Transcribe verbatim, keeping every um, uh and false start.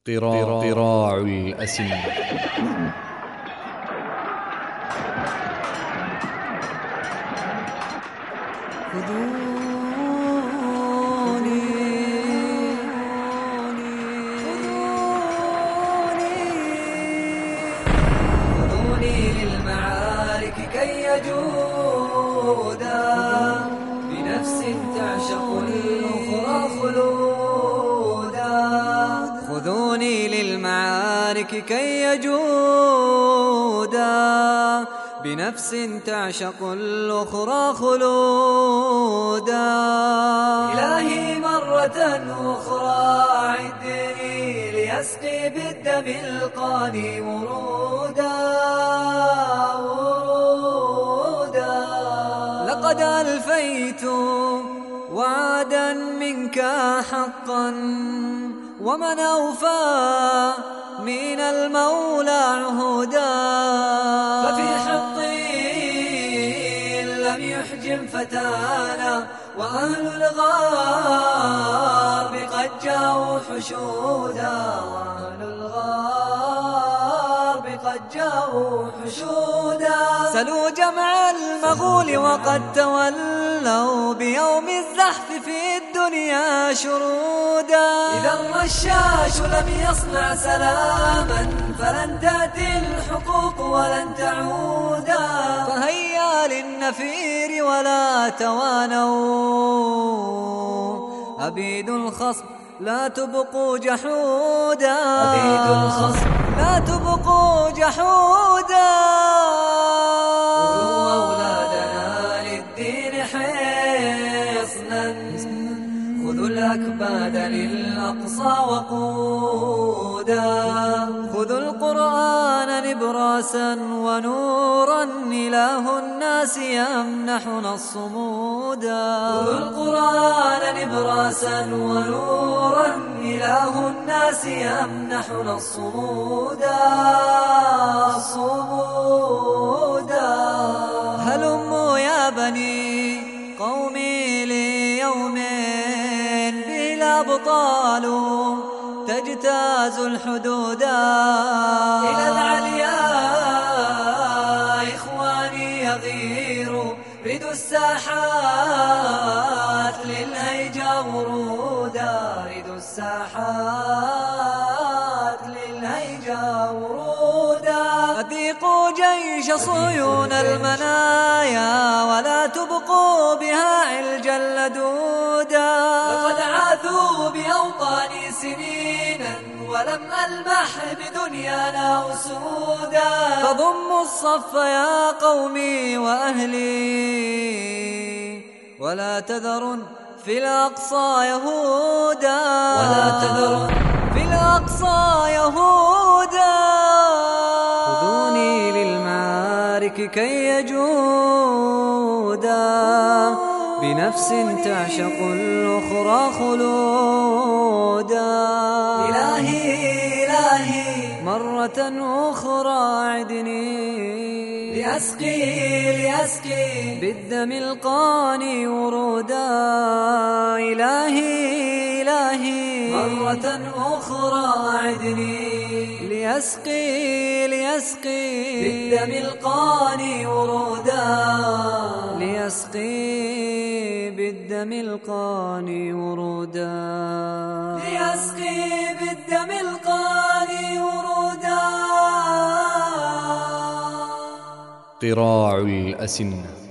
قراع الأسنة. خذوني خذوني للمعارك كي يجودا بنفس تعشق الأخرى خلودا. خذوني للمعارك كي يجودا بنفس تعشق الأخرى خلودا. إلهي مرة أخرى عدني ليسقي بالدم القاني ورودا ورودا. لقد ألفيت وعدا منك حقا ومن أوفى من المولى عهودا. ففي حطي لم يحجم فتانا وأهل الغرب قد جاءوا حشودا. وأهل الغرب قد جاءوا حشودا. سلوا جمع المغول وقد تولوا بيوم الزحف في الدنيا شرودا. إذا الرشاش لم يصنع سلاما فلن تأتي الحقوق ولن تعودا. فهيا للنفير ولا توانوا أبيد الخصم لا تبقوا جحودا. أبيد الخصم لا تبقوا جحودا. خذوا أولادنا للدين حصنا خذوا الأكباد للأقصى وقودا. خذوا القرآن نبراسا ونورا إله الناس يمنحنا الصمودا. خذوا القرآن نبراسا ونورا إله الناس يمنحنا الصمودا الصمودا. هلموا يا بني قومي ليوم به الأبطال تجتاز الحدودا. إلى العلياء إخواني يغيروا ردوا الساحات للهيجا ورودا. ردوا الساحات للهيجا ورودا. أذيقوا جيش صيون المنايا ولا تبقوا بها علجا لدودا. لقد عاثوا بأوطاني سنينا ولم ألمح بدنيانا أسودا. فضموا الصف يا قومي وأهلي ولا تذرن في الأقصى يهودا. ولا تذرن في الأقصى يهودا. خذوني للمعارك كي يجودا بنفس تعشق الأخرى خلودا. إلهي إلهي مرة أخرى عدني لأسقي لأسقي بالدم القاني ورودا. إلهي إلهي مرة أخرى عدني ليسقي ليسقي بالدم القاني ورودا. ليسقي بالدم القاني ورودا. ليسقي بالدم القاني ورودا. قراع الأسنة.